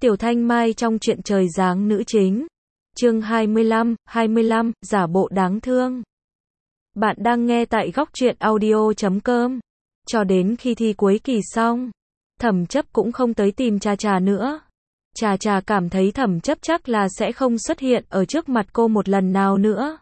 Tiểu Thanh Mai trong truyện Trời Giáng nữ chính. Chương 25, giả bộ đáng thương. Bạn đang nghe tại góc truyện audio.com. Cho đến khi thi cuối kỳ xong, Thẩm Chấp cũng không tới tìm Trà Trà nữa. Trà Trà cảm thấy Thẩm Chấp chắc là sẽ không xuất hiện ở trước mặt cô một lần nào nữa.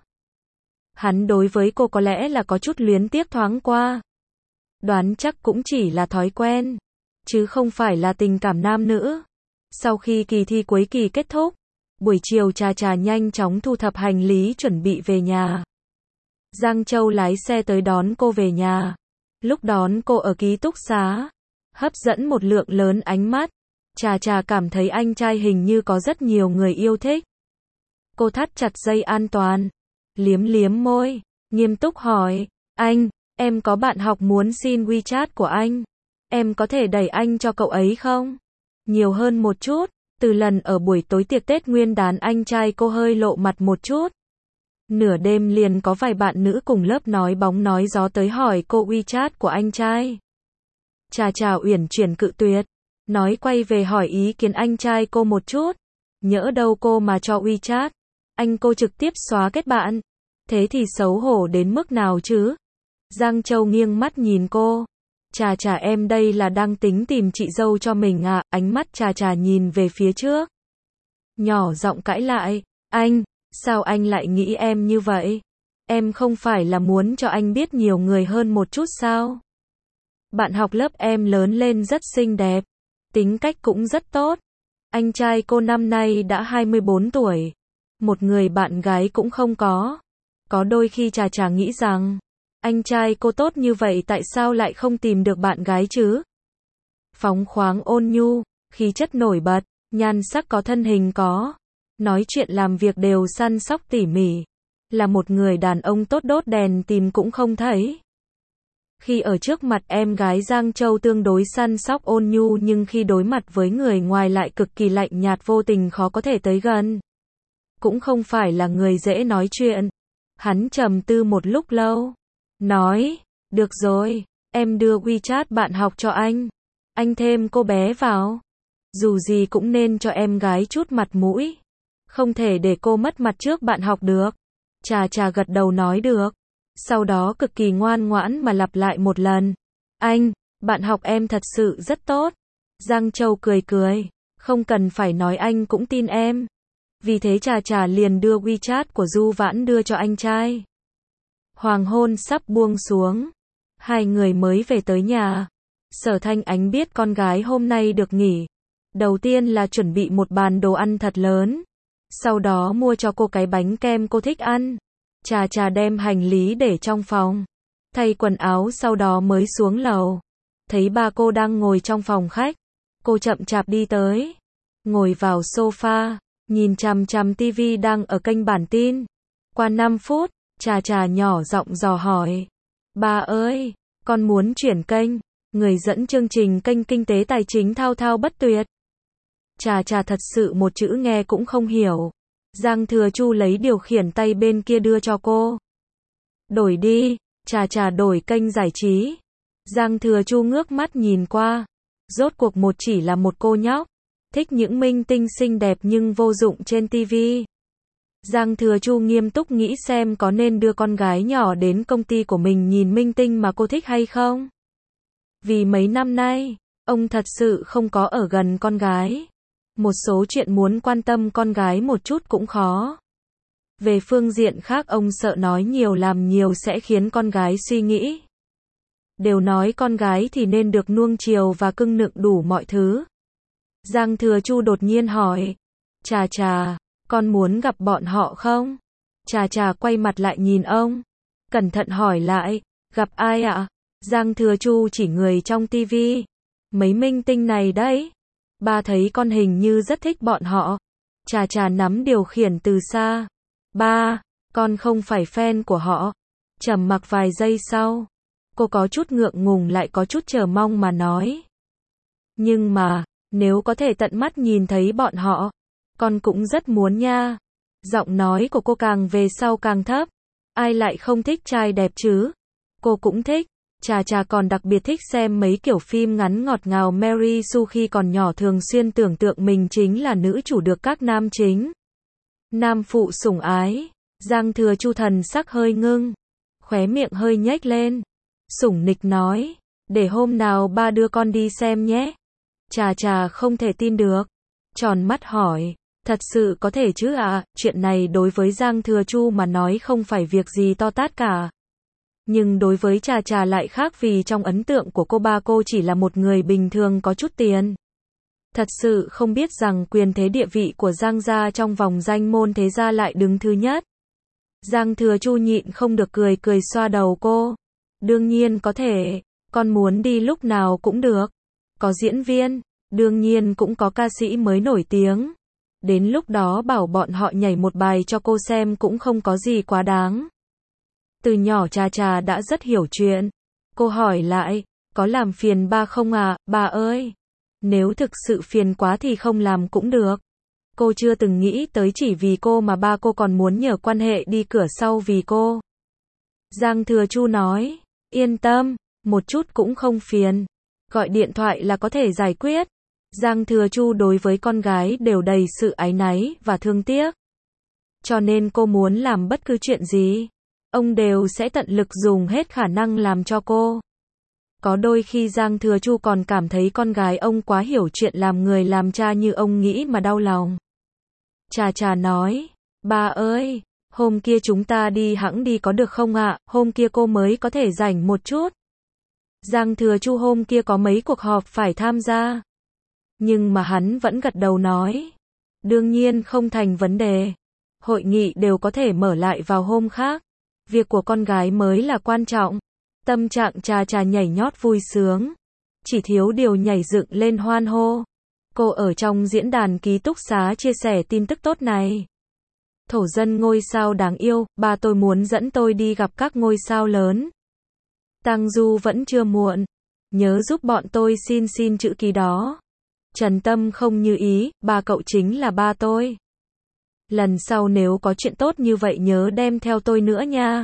Hắn đối với cô có lẽ là có chút luyến tiếc thoáng qua. Đoán chắc cũng chỉ là thói quen, chứ không phải là tình cảm nam nữ. Sau khi kỳ thi cuối kỳ kết thúc, buổi chiều Trà Trà nhanh chóng thu thập hành lý chuẩn bị về nhà. Giang Châu lái xe tới đón cô về nhà. Lúc đón cô ở ký túc xá, hấp dẫn một lượng lớn ánh mắt. Trà Trà cảm thấy anh trai hình như có rất nhiều người yêu thích. Cô thắt chặt dây an toàn, liếm liếm môi, nghiêm túc hỏi, anh, em có bạn học muốn xin WeChat của anh. Em có thể đẩy anh cho cậu ấy không? Nhiều hơn một chút. Từ lần ở buổi tối tiệc Tết Nguyên đán anh trai cô hơi lộ mặt một chút. Nửa đêm liền có vài bạn nữ cùng lớp nói bóng nói gió tới hỏi cô WeChat của anh trai. Trà Trà uyển chuyển cự tuyệt, nói quay về hỏi ý kiến anh trai cô một chút. Nhỡ đâu cô mà cho WeChat, anh cô trực tiếp xóa kết bạn. Thế thì xấu hổ đến mức nào chứ? Giang Châu nghiêng mắt nhìn cô. Trà Trà em đây là đang tính tìm chị dâu cho mình à? Ánh mắt Trà Trà nhìn về phía trước. Nhỏ giọng cãi lại, anh, sao anh lại nghĩ em như vậy? Em không phải là muốn cho anh biết nhiều người hơn một chút sao? Bạn học lớp em lớn lên rất xinh đẹp, tính cách cũng rất tốt. Anh trai cô năm nay đã 24 tuổi, một người bạn gái cũng không có. Có đôi khi Trà Trà nghĩ rằng, anh trai cô tốt như vậy tại sao lại không tìm được bạn gái chứ? Phóng khoáng ôn nhu, khí chất nổi bật, nhan sắc có thân hình có, nói chuyện làm việc đều săn sóc tỉ mỉ, là một người đàn ông tốt đốt đèn tìm cũng không thấy. Khi ở trước mặt em gái Giang Châu tương đối săn sóc ôn nhu nhưng khi đối mặt với người ngoài lại cực kỳ lạnh nhạt vô tình khó có thể tới gần. Cũng không phải là người dễ nói chuyện. Hắn trầm tư một lúc lâu. Nói, được rồi, em đưa WeChat bạn học cho anh thêm cô bé vào. Dù gì cũng nên cho em gái chút mặt mũi. Không thể để cô mất mặt trước bạn học được. Trà Trà gật đầu nói được. Sau đó cực kỳ ngoan ngoãn mà lặp lại một lần. Anh, bạn học em thật sự rất tốt. Giang Châu cười cười, không cần phải nói anh cũng tin em. Vì thế Trà Trà liền đưa WeChat của Du Vãn đưa cho anh trai. Hoàng hôn sắp buông xuống, hai người mới về tới nhà. Sở Thanh Ánh biết con gái hôm nay được nghỉ. Đầu tiên là chuẩn bị một bàn đồ ăn thật lớn. Sau đó mua cho cô cái bánh kem cô thích ăn. Trà Trà đem hành lý để trong phòng, thay quần áo sau đó mới xuống lầu. Thấy ba cô đang ngồi trong phòng khách. Cô chậm chạp đi tới, ngồi vào sofa, nhìn chằm chằm tivi đang ở kênh bản tin. Qua 5 phút, Trà Trà nhỏ giọng dò hỏi. Ba ơi, con muốn chuyển kênh. Người dẫn chương trình kênh kinh tế tài chính thao thao bất tuyệt. Trà Trà thật sự một chữ nghe cũng không hiểu. Giang Thừa Chu lấy điều khiển tay bên kia đưa cho cô. Đổi đi. Trà Trà đổi kênh giải trí. Giang Thừa Chu ngước mắt nhìn qua. Rốt cuộc một chỉ là một cô nhóc, thích những minh tinh xinh đẹp nhưng vô dụng trên tivi. Giang Thừa Chu nghiêm túc nghĩ xem có nên đưa con gái nhỏ đến công ty của mình nhìn minh tinh mà cô thích hay không. Vì mấy năm nay, ông thật sự không có ở gần con gái. Một số chuyện muốn quan tâm con gái một chút cũng khó. Về phương diện khác ông sợ nói nhiều làm nhiều sẽ khiến con gái suy nghĩ. Đều nói con gái thì nên được nuông chiều và cưng nựng đủ mọi thứ. Giang Thừa Chu đột nhiên hỏi. Trà Trà, con muốn gặp bọn họ không? Trà Trà quay mặt lại nhìn ông. Cẩn thận hỏi lại. Gặp ai ạ? Giang Thừa Chu chỉ người trong tivi. Mấy minh tinh này đấy. Ba thấy con hình như rất thích bọn họ. Trà Trà nắm điều khiển từ xa. Ba, con không phải fan của họ. Trầm mặc vài giây sau. Cô có chút ngượng ngùng lại có chút chờ mong mà nói. Nhưng mà, nếu có thể tận mắt nhìn thấy bọn họ, con cũng rất muốn nha. Giọng nói của cô càng về sau càng thấp. Ai lại không thích trai đẹp chứ? Cô cũng thích. Trà trà còn đặc biệt thích xem mấy kiểu phim ngắn ngọt ngào. Mary Sue khi còn nhỏ thường xuyên tưởng tượng mình chính là nữ chủ được các nam chính, nam phụ sủng ái. Giang Thừa Chu thần sắc hơi ngưng, khóe miệng hơi nhếch lên, sủng nịch nói, để hôm nào ba đưa con đi xem nhé. Trà trà không thể tin được, tròn mắt hỏi, thật sự có thể chứ ạ? Chuyện này đối với Giang Thừa Chu mà nói không phải việc gì to tát cả. Nhưng đối với Trà Trà lại khác, vì trong ấn tượng của cô, ba cô chỉ là một người bình thường có chút tiền. Thật sự không biết rằng quyền thế địa vị của Giang gia trong vòng danh môn thế gia lại đứng thứ nhất. Giang Thừa Chu nhịn không được cười cười xoa đầu cô. Đương nhiên có thể, con muốn đi lúc nào cũng được. Có diễn viên, đương nhiên cũng có ca sĩ mới nổi tiếng. Đến lúc đó bảo bọn họ nhảy một bài cho cô xem cũng không có gì quá đáng. Từ nhỏ Trà Trà đã rất hiểu chuyện. Cô hỏi lại, có làm phiền ba không à, ba ơi? Nếu thực sự phiền quá thì không làm cũng được. Cô chưa từng nghĩ tới chỉ vì cô mà ba cô còn muốn nhờ quan hệ đi cửa sau vì cô. Giang Thừa Chu nói, yên tâm, một chút cũng không phiền. Gọi điện thoại là có thể giải quyết. Giang Thừa Chu đối với con gái đều đầy sự áy náy và thương tiếc. Cho nên cô muốn làm bất cứ chuyện gì, ông đều sẽ tận lực dùng hết khả năng làm cho cô. Có đôi khi Giang Thừa Chu còn cảm thấy con gái ông quá hiểu chuyện làm người làm cha như ông nghĩ mà đau lòng. Trà Trà nói, ba ơi, hôm kia chúng ta đi hẵng đi có được không ạ? Hôm kia cô mới có thể rảnh một chút. Giang Thừa Chu hôm kia có mấy cuộc họp phải tham gia. Nhưng mà hắn vẫn gật đầu nói, đương nhiên không thành vấn đề. Hội nghị đều có thể mở lại vào hôm khác. Việc của con gái mới là quan trọng. Tâm trạng Trà Trà nhảy nhót vui sướng. Chỉ thiếu điều nhảy dựng lên hoan hô. Cô ở trong diễn đàn ký túc xá chia sẻ tin tức tốt này. Thổ dân ngôi sao đáng yêu, ba tôi muốn dẫn tôi đi gặp các ngôi sao lớn. Tang Du vẫn chưa muộn. Nhớ giúp bọn tôi xin chữ ký đó. Trần Tâm không như ý, ba cậu chính là ba tôi. Lần sau nếu có chuyện tốt như vậy nhớ đem theo tôi nữa nha.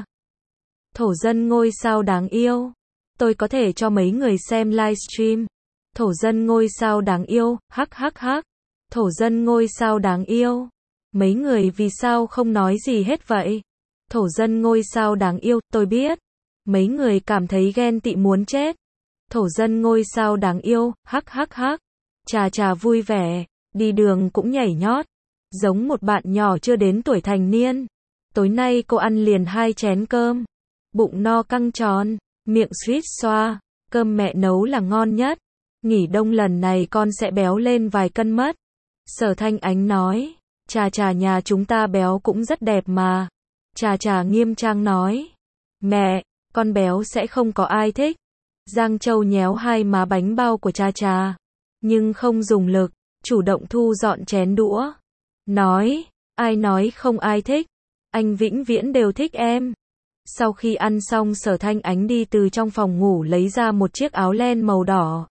Thổ dân ngôi sao đáng yêu. Tôi có thể cho mấy người xem livestream. Thổ dân ngôi sao đáng yêu, hắc hắc hắc. Thổ dân ngôi sao đáng yêu. Mấy người vì sao không nói gì hết vậy? Thổ dân ngôi sao đáng yêu, tôi biết. Mấy người cảm thấy ghen tị muốn chết. Thổ dân ngôi sao đáng yêu, hắc hắc hắc. Trà Trà vui vẻ, đi đường cũng nhảy nhót. Giống một bạn nhỏ chưa đến tuổi thành niên. Tối nay cô ăn liền 2 chén cơm. Bụng no căng tròn, miệng suýt xoa. Cơm mẹ nấu là ngon nhất. Nghỉ đông lần này con sẽ béo lên vài cân mất. Sở Thanh Ánh nói, Trà Trà nhà chúng ta béo cũng rất đẹp mà. Trà Trà nghiêm trang nói, mẹ, con béo sẽ không có ai thích. Giang Châu nhéo hai má bánh bao của Trà Trà, nhưng không dùng lực, chủ động thu dọn chén đũa. Nói, ai nói không ai thích, anh vĩnh viễn đều thích em. Sau khi ăn xong Sở Thanh Ánh đi từ trong phòng ngủ lấy ra một chiếc áo len màu đỏ.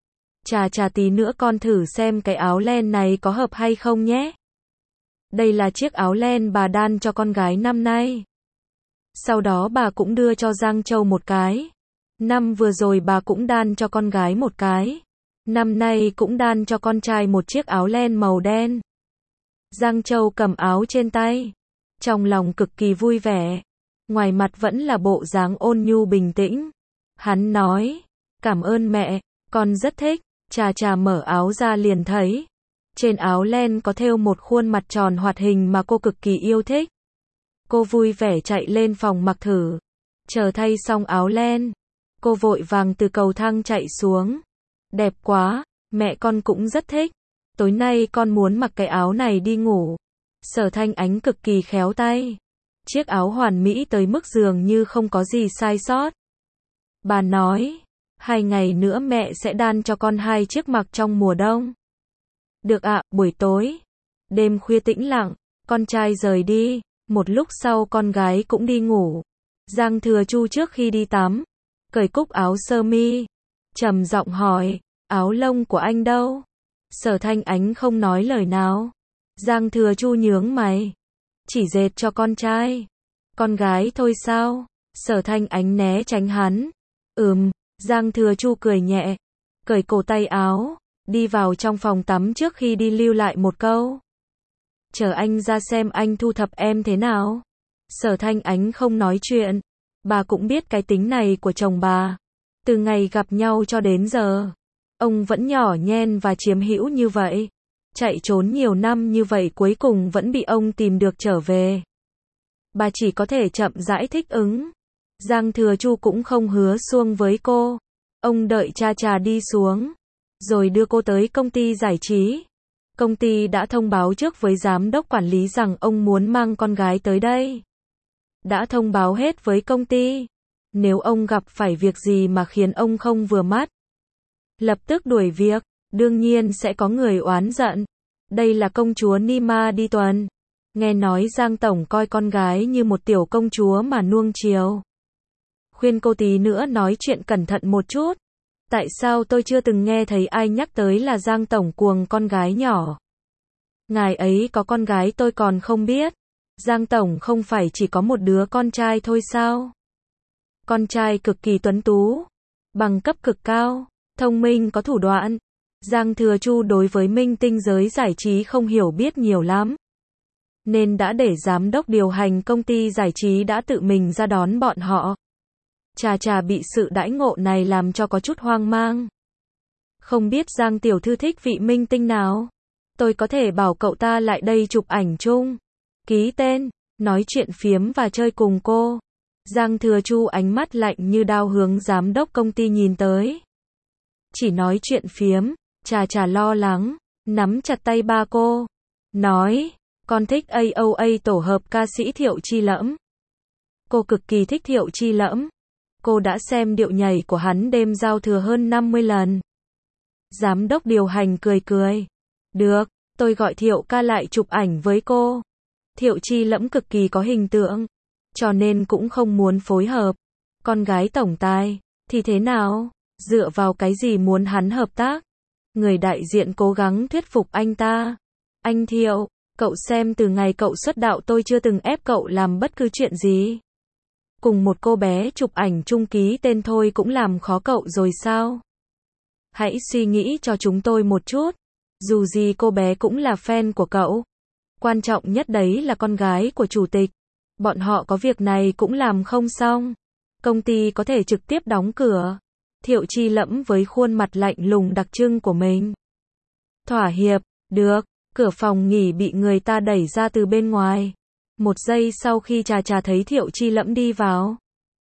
Trà Trà tí nữa con thử xem cái áo len này có hợp hay không nhé. Đây là chiếc áo len bà đan cho con gái năm nay. Sau đó bà cũng đưa cho Giang Châu một cái. Năm vừa rồi bà cũng đan cho con gái một cái. Năm nay cũng đan cho con trai một chiếc áo len màu đen. Giang Châu cầm áo trên tay, trong lòng cực kỳ vui vẻ. Ngoài mặt vẫn là bộ dáng ôn nhu bình tĩnh. Hắn nói, cảm ơn mẹ, con rất thích. Trà Trà mở áo ra liền thấy. Trên áo len có thêu một khuôn mặt tròn hoạt hình mà cô cực kỳ yêu thích. Cô vui vẻ chạy lên phòng mặc thử. Chờ thay xong áo len, cô vội vàng từ cầu thang chạy xuống. Đẹp quá, mẹ con cũng rất thích. Tối nay con muốn mặc cái áo này đi ngủ. Sở Thanh Ánh cực kỳ khéo tay. Chiếc áo hoàn mỹ tới mức dường như không có gì sai sót. Bà nói, 2 ngày nữa mẹ sẽ đan cho con 2 chiếc mặc trong mùa đông. Được ạ, buổi tối. Đêm khuya tĩnh lặng, con trai rời đi. Một lúc sau con gái cũng đi ngủ. Giang Thừa Chu trước khi đi tắm, cởi cúc áo sơ mi, trầm giọng hỏi, áo lông của anh đâu? Sở Thanh Ánh không nói lời nào. Giang Thừa Chu nhướng mày, chỉ dệt cho con trai. Con gái thôi sao? Sở Thanh Ánh né tránh hắn. Giang Thừa Chu cười nhẹ, cởi cổ tay áo, đi vào trong phòng tắm trước khi đi lưu lại một câu. Chờ anh ra xem anh thu thập em thế nào. Sở Thanh Ánh không nói chuyện. Bà cũng biết cái tính này của chồng bà. Từ ngày gặp nhau cho đến giờ, ông vẫn nhỏ nhen và chiếm hữu như vậy. Chạy trốn nhiều năm như vậy cuối cùng vẫn bị ông tìm được trở về. Bà chỉ có thể chậm rãi thích ứng. Giang Thừa Chu cũng không hứa xuông với cô. Ông đợi cha trà đi xuống, rồi đưa cô tới công ty giải trí. Công ty đã thông báo trước với giám đốc quản lý rằng ông muốn mang con gái tới đây. Đã thông báo hết với công ty. Nếu ông gặp phải việc gì mà khiến ông không vừa mắt, lập tức đuổi việc, đương nhiên sẽ có người oán giận. Đây là công chúa Nima đi tuần. Nghe nói Giang Tổng coi con gái như một tiểu công chúa mà nuông chiều. Khuyên cô tí nữa nói chuyện cẩn thận một chút. Tại sao tôi chưa từng nghe thấy ai nhắc tới là Giang Tổng cuồng con gái nhỏ? Ngài ấy có con gái tôi còn không biết. Giang Tổng không phải chỉ có một đứa con trai thôi sao? Con trai cực kỳ tuấn tú, bằng cấp cực cao, thông minh có thủ đoạn. Giang Thừa Chu đối với minh tinh giới giải trí không hiểu biết nhiều lắm, nên đã để giám đốc điều hành công ty giải trí đã tự mình ra đón bọn họ. Trà trà bị sự đãi ngộ này làm cho có chút hoang mang. Không biết Giang tiểu thư thích vị minh tinh nào? Tôi có thể bảo cậu ta lại đây chụp ảnh chung, ký tên, nói chuyện phiếm và chơi cùng cô. Giang Thừa Chu ánh mắt lạnh như đao hướng giám đốc công ty nhìn tới. Chỉ nói chuyện phiếm, trà trà lo lắng, nắm chặt tay ba cô, nói, con thích AOA tổ hợp ca sĩ Thiệu Chi Lẫm. Cô cực kỳ thích Thiệu Chi Lẫm. Cô đã xem điệu nhảy của hắn đêm giao thừa hơn 50 lần. Giám đốc điều hành cười cười. Được, tôi gọi Thiệu ca lại chụp ảnh với cô. Thiệu Chi Lẫm cực kỳ có hình tượng, cho nên cũng không muốn phối hợp. Con gái tổng tài, thì thế nào? Dựa vào cái gì muốn hắn hợp tác? Người đại diện cố gắng thuyết phục anh ta. Anh Thiệu, cậu xem từ ngày cậu xuất đạo tôi chưa từng ép cậu làm bất cứ chuyện gì. Cùng một cô bé chụp ảnh chung ký tên thôi cũng làm khó cậu rồi sao? Hãy suy nghĩ cho chúng tôi một chút. Dù gì cô bé cũng là fan của cậu. Quan trọng nhất đấy là con gái của chủ tịch. Bọn họ có việc này cũng làm không xong. Công ty có thể trực tiếp đóng cửa. Thiệu Chi Lẫm với khuôn mặt lạnh lùng đặc trưng của mình. Thỏa hiệp, được. Cửa phòng nghỉ bị người ta đẩy ra từ bên ngoài. Một giây sau khi trà trà thấy Thiệu Chi Lẫm đi vào,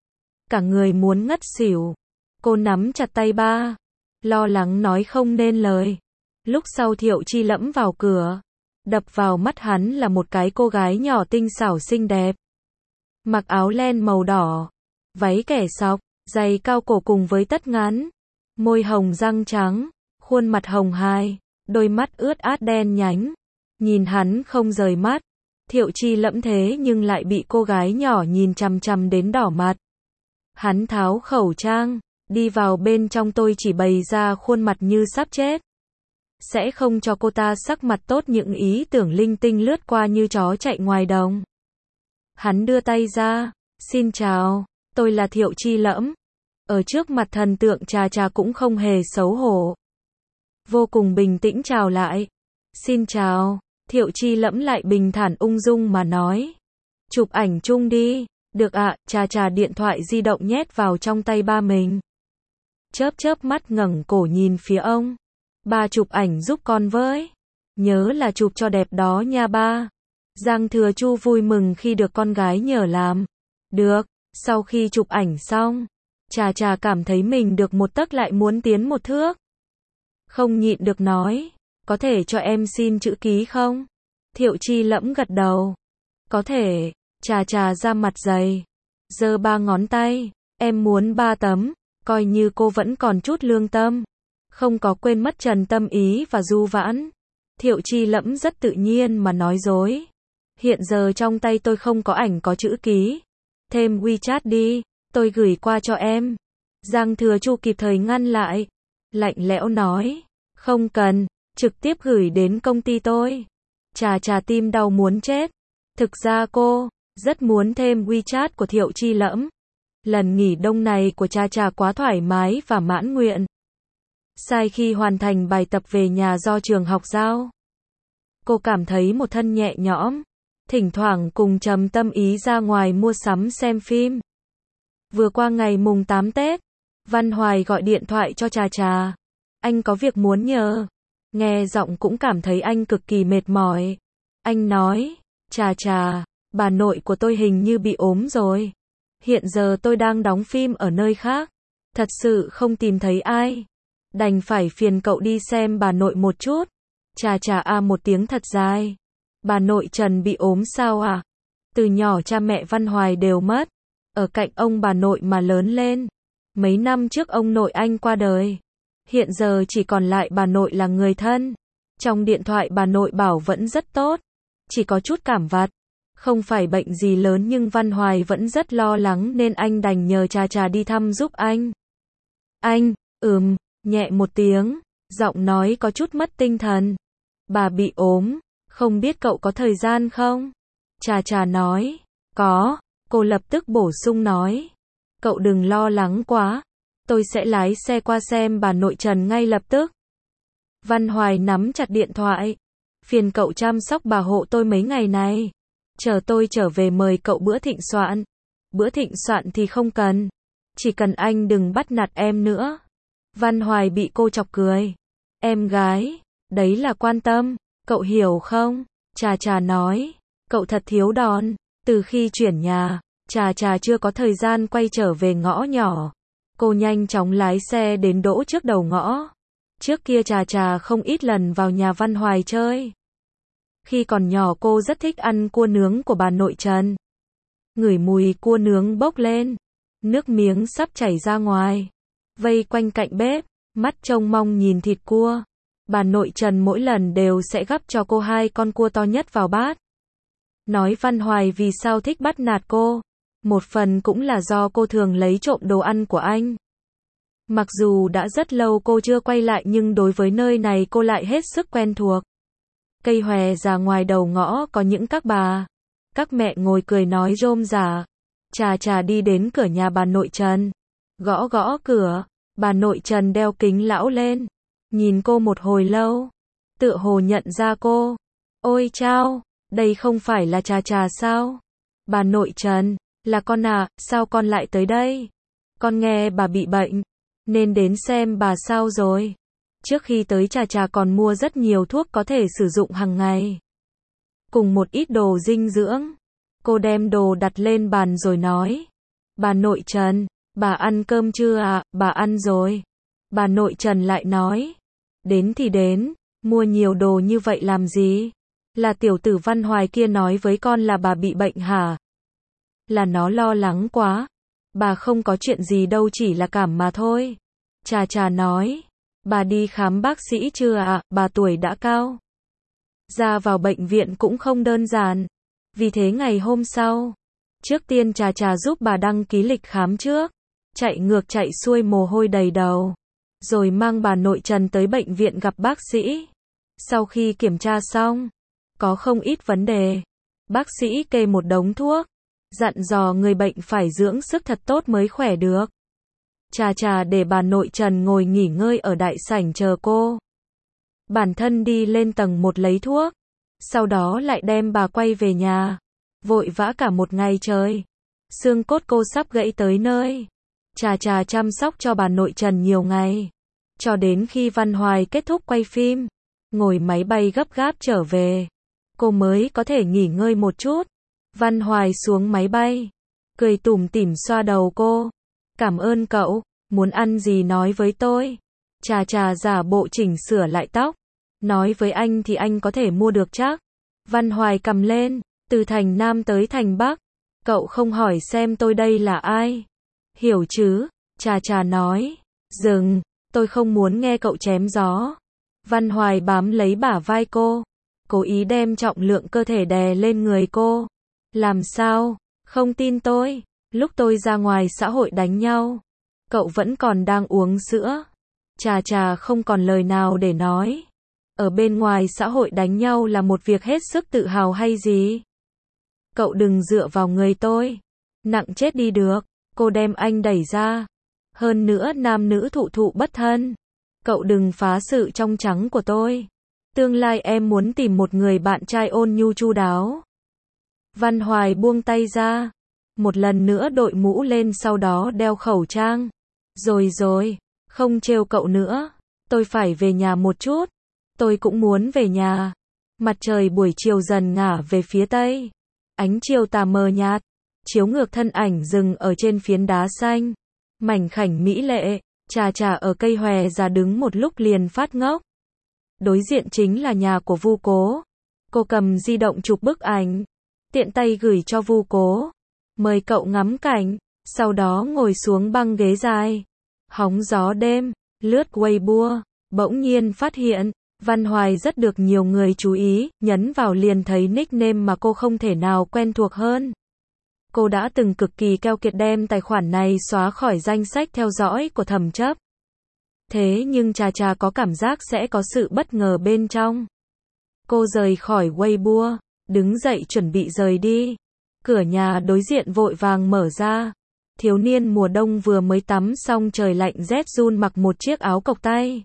cả người muốn ngất xỉu. Cô nắm chặt tay ba, lo lắng nói không nên lời. Lúc sau Thiệu Chi Lẫm vào cửa, đập vào mắt hắn là một cái cô gái nhỏ tinh xảo xinh đẹp. Mặc áo len màu đỏ, váy kẻ sọc, giày cao cổ cùng với tất ngắn, môi hồng răng trắng, khuôn mặt hồng hài, đôi mắt ướt át đen nhánh. Nhìn hắn không rời mắt. Thiệu Chi Lẫm thế nhưng lại bị cô gái nhỏ nhìn chằm chằm đến đỏ mặt. Hắn tháo khẩu trang, đi vào bên trong tôi chỉ bày ra khuôn mặt như sắp chết. Sẽ không cho cô ta sắc mặt tốt những ý tưởng linh tinh lướt qua như chó chạy ngoài đồng. Hắn đưa tay ra, xin chào, tôi là Thiệu Chi Lẫm. Ở trước mặt thần tượng trà trà cũng không hề xấu hổ. Vô cùng bình tĩnh chào lại. Xin chào. Thiệu Chi Lẫm lại bình thản ung dung mà nói. Chụp ảnh chung đi. Được ạ, trà trà điện thoại di động nhét vào trong tay ba mình. Chớp chớp mắt ngẩng cổ nhìn phía ông. Ba chụp ảnh giúp con với. Nhớ là chụp cho đẹp đó nha ba. Giang Thừa Chu vui mừng khi được con gái nhờ làm. Được, sau khi chụp ảnh xong, trà trà cảm thấy mình được một tấc lại muốn tiến một thước. Không nhịn được nói. Có thể cho em xin chữ ký không? Thiệu Chi Lẫm gật đầu. Có thể. Trà trà ra mặt dày. Giơ ba ngón tay. Em muốn 3 tấm. Coi như cô vẫn còn chút lương tâm. Không có quên mất Trần Tâm Ý và Du Vãn. Thiệu Chi Lẫm rất tự nhiên mà nói dối. Hiện giờ trong tay tôi không có ảnh có chữ ký. Thêm WeChat đi. Tôi gửi qua cho em. Giang Thừa Chu kịp thời ngăn lại. Lạnh lẽo nói. Không cần. Trực tiếp gửi đến công ty tôi. Trà trà tim đau muốn chết. Thực ra cô rất muốn thêm WeChat của Thiệu Chi Lẫm. Lần nghỉ đông này của Trà Trà quá thoải mái và mãn nguyện. Sai khi hoàn thành bài tập về nhà do trường học giao, cô cảm thấy một thân nhẹ nhõm, thỉnh thoảng cùng Trầm Tâm Ý ra ngoài mua sắm xem phim. Vừa qua ngày mùng 8 Tết, Văn Hoài gọi điện thoại cho Trà Trà. Anh có việc muốn nhờ. Nghe giọng cũng cảm thấy anh cực kỳ mệt mỏi. Anh nói, Trà Trà, bà nội của tôi hình như bị ốm rồi. Hiện giờ tôi đang đóng phim ở nơi khác. Thật sự không tìm thấy ai. Đành phải phiền cậu đi xem bà nội một chút. Trà Trà một tiếng thật dài. Bà nội Trần bị ốm sao à? Từ nhỏ cha mẹ Văn Hoài đều mất. Ở cạnh ông bà nội mà lớn lên. Mấy năm trước ông nội anh qua đời. Hiện giờ chỉ còn lại bà nội là người thân. Trong điện thoại bà nội bảo vẫn rất tốt. Chỉ có chút cảm vặt. Không phải bệnh gì lớn nhưng Văn Hoài vẫn rất lo lắng nên anh đành nhờ Trà Trà đi thăm giúp anh. Anh, nhẹ một tiếng, giọng nói có chút mất tinh thần. Bà bị ốm, không biết cậu có thời gian không? Trà Trà nói, có, cô lập tức bổ sung nói. Cậu đừng lo lắng quá, tôi sẽ lái xe qua xem bà nội Trần ngay lập tức. Văn Hoài nắm chặt điện thoại. Phiền cậu chăm sóc bà hộ tôi mấy ngày này. Chờ tôi trở về mời cậu bữa thịnh soạn. Bữa thịnh soạn thì không cần. Chỉ cần anh đừng bắt nạt em nữa. Văn Hoài bị cô chọc cười. Em gái, đấy là quan tâm, cậu hiểu không? Trà Trà nói, cậu thật thiếu đòn. Từ khi chuyển nhà, Trà Trà chưa có thời gian quay trở về ngõ nhỏ. Cô nhanh chóng lái xe đến đỗ trước đầu ngõ. Trước kia Trà Trà không ít lần vào nhà Văn Hoài chơi. Khi còn nhỏ cô rất thích ăn cua nướng của bà nội Trần. Ngửi mùi cua nướng bốc lên, nước miếng sắp chảy ra ngoài. Vây quanh cạnh bếp, mắt trông mong nhìn thịt cua. Bà nội Trần mỗi lần đều sẽ gắp cho cô 2 con cua to nhất vào bát. Nói Văn Hoài vì sao thích bắt nạt cô. Một phần cũng là do cô thường lấy trộm đồ ăn của anh. Mặc dù đã rất lâu cô chưa quay lại nhưng đối với nơi này cô lại hết sức quen thuộc. Cây hòe già ngoài đầu ngõ có những các bà, các mẹ ngồi cười nói rôm rả. Trà Trà đi đến cửa nhà bà nội Trần. Gõ gõ cửa, bà nội Trần đeo kính lão lên. Nhìn cô một hồi lâu, tựa hồ nhận ra cô. Ôi chao, đây không phải là Trà Trà sao? Bà nội Trần, là con à, sao con lại tới đây? Con nghe bà bị bệnh, nên đến xem bà sao rồi. Trước khi tới Trà Trà còn mua rất nhiều thuốc có thể sử dụng hàng ngày. Cùng một ít đồ dinh dưỡng. Cô đem đồ đặt lên bàn rồi nói. Bà nội Trần, bà ăn cơm chưa ạ? Bà ăn rồi. Bà nội Trần lại nói. Đến thì đến, mua nhiều đồ như vậy làm gì? Là tiểu tử Văn Hoài kia nói với con là bà bị bệnh hả? Là nó lo lắng quá. Bà không có chuyện gì đâu, chỉ là cảm mà thôi. Trà Trà nói. Bà đi khám bác sĩ chưa ạ? Bà tuổi đã cao. Ra vào bệnh viện cũng không đơn giản. Vì thế ngày hôm sau, trước tiên Trà Trà giúp bà đăng ký lịch khám trước. Chạy ngược chạy xuôi mồ hôi đầy đầu. Rồi mang bà nội Trần tới bệnh viện gặp bác sĩ. Sau khi kiểm tra xong, có không ít vấn đề. Bác sĩ kê một đống thuốc, dặn dò người bệnh phải dưỡng sức thật tốt mới khỏe được. Trà Trà để bà nội Trần ngồi nghỉ ngơi ở đại sảnh chờ cô. Bản thân đi lên tầng 1 lấy thuốc, sau đó lại đem bà quay về nhà. Vội vã cả một ngày trời. Xương cốt cô sắp gãy tới nơi. Trà Trà chăm sóc cho bà nội Trần nhiều ngày. Cho đến khi Văn Hoài kết thúc quay phim, ngồi máy bay gấp gáp trở về, cô mới có thể nghỉ ngơi một chút. Văn Hoài xuống máy bay, cười tủm tỉm xoa đầu cô. Cảm ơn cậu, muốn ăn gì nói với tôi. Trà Trà giả bộ chỉnh sửa lại tóc. Nói với anh thì anh có thể mua được chắc. Văn Hoài cầm lên, từ thành Nam tới thành Bắc. Cậu không hỏi xem tôi đây là ai. Hiểu chứ, Trà Trà nói. Dừng, tôi không muốn nghe cậu chém gió. Văn Hoài bám lấy bả vai cô, cố ý đem trọng lượng cơ thể đè lên người cô. Làm sao, không tin tôi, lúc tôi ra ngoài xã hội đánh nhau, cậu vẫn còn đang uống sữa. Trà Trà không còn lời nào để nói. Ở bên ngoài xã hội đánh nhau là một việc hết sức tự hào hay gì? Cậu đừng dựa vào người tôi, nặng chết đi được. Cô đem anh đẩy ra. Hơn nữa nam nữ thụ thụ bất thân. Cậu đừng phá sự trong trắng của tôi. Tương lai em muốn tìm một người bạn trai ôn nhu chu đáo. Văn Hoài buông tay ra. Một lần nữa đội mũ lên, sau đó đeo khẩu trang. Rồi, không trêu cậu nữa. Tôi phải về nhà một chút. Tôi cũng muốn về nhà. Mặt trời buổi chiều dần ngả về phía tây. Ánh chiều tà mờ nhạt, chiếu ngược thân ảnh dừng ở trên phiến đá xanh. Mảnh khảnh mỹ lệ, Trà ở cây hòe già đứng một lúc liền phát ngốc. Đối diện chính là nhà của Vu Cố. Cô cầm di động chụp bức ảnh, tiện tay gửi cho Vu Cố. Mời cậu ngắm cảnh, sau đó ngồi xuống băng ghế dài. Hóng gió đêm, lướt Weibo, bỗng nhiên phát hiện, Văn Hoài rất được nhiều người chú ý, nhấn vào liền thấy nickname mà cô không thể nào quen thuộc hơn. Cô đã từng cực kỳ keo kiệt đem tài khoản này xóa khỏi danh sách theo dõi của Thẩm Chấp. Thế nhưng Trà có cảm giác sẽ có sự bất ngờ bên trong. Cô rời khỏi Weibo, đứng dậy chuẩn bị rời đi. Cửa nhà đối diện vội vàng mở ra. Thiếu niên mùa đông vừa mới tắm xong trời lạnh rét run mặc một chiếc áo cộc tay.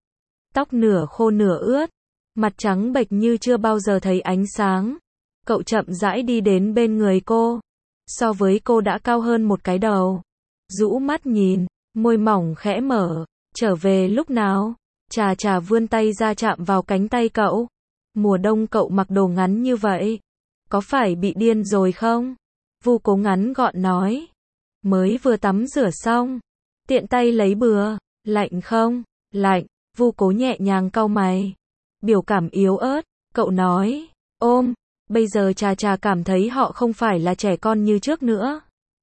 Tóc nửa khô nửa ướt, mặt trắng bệch như chưa bao giờ thấy ánh sáng. Cậu chậm rãi đi đến bên người cô. So với cô đã cao hơn một cái đầu. Rũ mắt nhìn, môi mỏng khẽ mở. Trở về lúc nào? Trà vươn tay ra chạm vào cánh tay cậu. Mùa đông cậu mặc đồ ngắn như vậy. Có phải bị điên rồi không? Vu Cố ngắn gọn nói. Mới vừa tắm rửa xong. Tiện tay lấy bừa. Lạnh không? Lạnh. Vu Cố nhẹ nhàng cau mày. Biểu cảm yếu ớt. Cậu nói. Ôm. Bây giờ Trà cảm thấy họ không phải là trẻ con như trước nữa.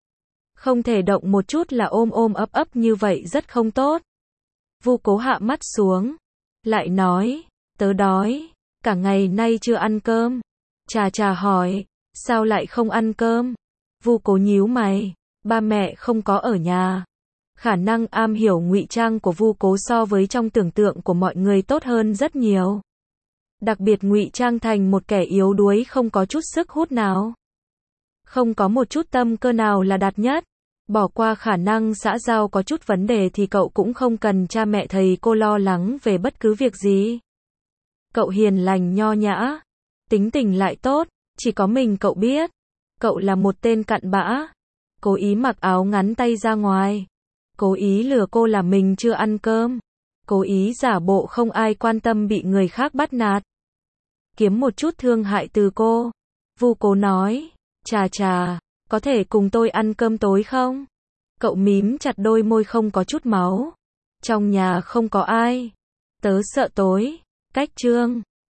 Không thể động một chút là ôm ấp như vậy rất không tốt. Vu Cố hạ mắt xuống. Lại nói. Tớ đói. Cả ngày nay chưa ăn cơm. Trà hỏi. Sao lại không ăn cơm? Vu Cố nhíu mày. Ba mẹ không có ở nhà. Khả năng am hiểu ngụy trang của Vu Cố so với trong tưởng tượng của mọi người tốt hơn rất nhiều. Đặc biệt ngụy trang thành một kẻ yếu đuối không có chút sức hút nào. Không có một chút tâm cơ nào là đạt nhất. Bỏ qua khả năng xã giao có chút vấn đề thì cậu cũng không cần cha mẹ thầy cô lo lắng về bất cứ việc gì. Cậu hiền lành nho nhã. Tính tình lại tốt. Chỉ có mình cậu biết. Cậu là một tên cặn bã. Cố ý mặc áo ngắn tay ra ngoài. Cố ý lừa cô là mình chưa ăn cơm. Cố ý giả bộ không ai quan tâm bị người khác bắt nạt. Kiếm một chút thương hại từ cô. Vu Cố nói. Trà, có thể cùng tôi ăn cơm tối không? Cậu mím chặt đôi môi không có chút máu. Trong nhà không có ai. Tớ sợ tối. Cách chương